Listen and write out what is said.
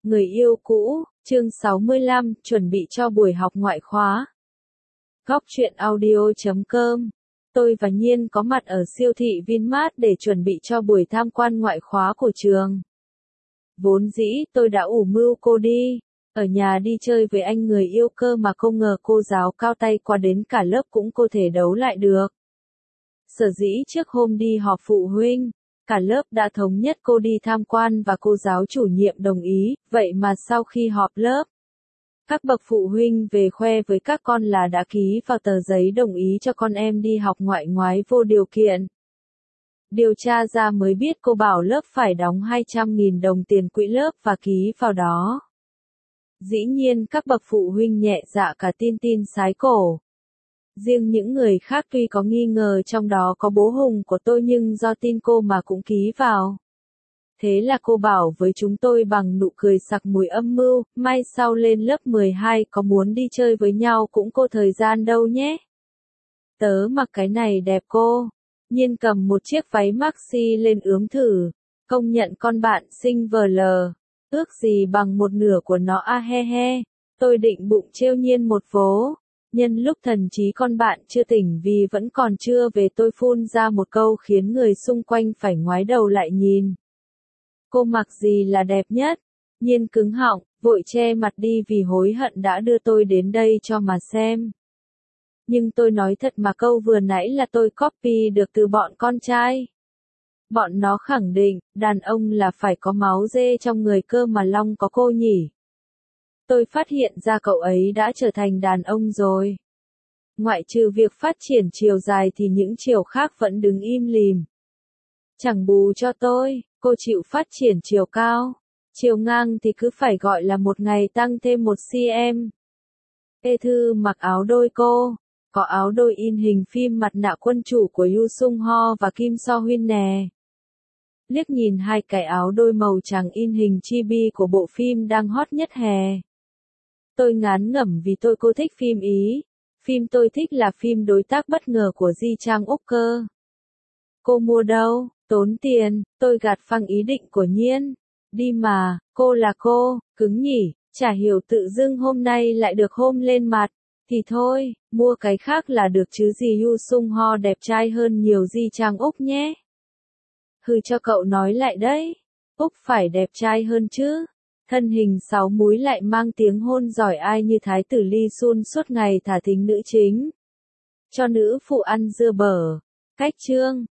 Người yêu cũ, chương 65, chuẩn bị cho buổi học ngoại khóa. Góc truyện audio.com. Tôi và Nhiên có mặt ở siêu thị Vinmart để chuẩn bị cho buổi tham quan ngoại khóa của trường. Vốn dĩ tôi đã ủ mưu cô đi ở nhà đi chơi với anh người yêu cơ mà không ngờ cô giáo cao tay quá đến cả lớp cũng không thể đấu lại được. Sở dĩ trước hôm đi họp phụ huynh, cả lớp đã thống nhất cô đi tham quan và cô giáo chủ nhiệm đồng ý, vậy mà sau khi họp lớp, các bậc phụ huynh về khoe với các con là đã ký vào tờ giấy đồng ý cho con em đi học ngoại ngoái vô điều kiện. Điều tra ra mới biết cô bảo lớp phải đóng 200.000 đồng tiền quỹ lớp và ký vào đó. Dĩ nhiên các bậc phụ huynh nhẹ dạ cả tin sái cổ. Riêng những người khác tuy có nghi ngờ trong đó có bố Hùng của tôi nhưng do tin cô mà cũng ký vào. Thế là cô bảo với chúng tôi bằng nụ cười sặc mùi âm mưu, mai sau lên lớp 12 có muốn đi chơi với nhau cũng có thời gian đâu nhé. Tớ mặc cái này đẹp cô. Nhiên cầm một chiếc váy maxi lên ướm thử. Công nhận con bạn xinh vờ lờ. Ước gì bằng một nửa của nó a he he. Tôi định bụng trêu Nhiên một vố. Nhân lúc thần trí con bạn chưa tỉnh vì vẫn còn chưa về tôi phun ra một câu khiến người xung quanh phải ngoái đầu lại nhìn. Cô mặc gì là đẹp nhất? Nhiên cứng họng, vội che mặt đi vì hối hận đã đưa tôi đến đây cho mà xem. Nhưng tôi nói thật mà câu vừa nãy là tôi copy được từ bọn con trai. Bọn nó khẳng định, đàn ông là phải có máu dê trong người cơ mà Long có cô nhỉ. Tôi phát hiện ra cậu ấy đã trở thành đàn ông rồi. Ngoại trừ việc phát triển chiều dài thì những chiều khác vẫn đứng im lìm. Chẳng bù cho tôi, cô chịu phát triển chiều cao. Chiều ngang thì cứ phải gọi là một ngày tăng thêm 1 cm. Ê Thư mặc áo đôi cô. Có áo đôi in hình phim mặt nạ quân chủ của Yoo Sung Ho và Kim So Hyun nè. Liếc nhìn hai cái áo đôi màu trắng in hình chibi của bộ phim đang hot nhất hè. Tôi ngán ngẩm vì cô thích phim Ý. Phim tôi thích là phim Đối tác bất ngờ của Ji Chang Úc cơ. Cô mua đâu? Tốn tiền, tôi gạt phăng ý định của Nhiên. Đi mà, cô là cô, cứng nhỉ, chả hiểu tự dưng hôm nay lại được hôm lên mặt. Thì thôi, mua cái khác là được chứ gì. Yoo Sung Ho đẹp trai hơn nhiều Ji Chang Úc nhé. Hừ cho cậu nói lại đấy. Úc phải đẹp trai hơn chứ. Thân hình 6 múi lại mang tiếng hôn giỏi ai như thái tử Lee Sun suốt ngày thả thính nữ chính. Cho nữ phụ ăn dưa bở. Cách chương.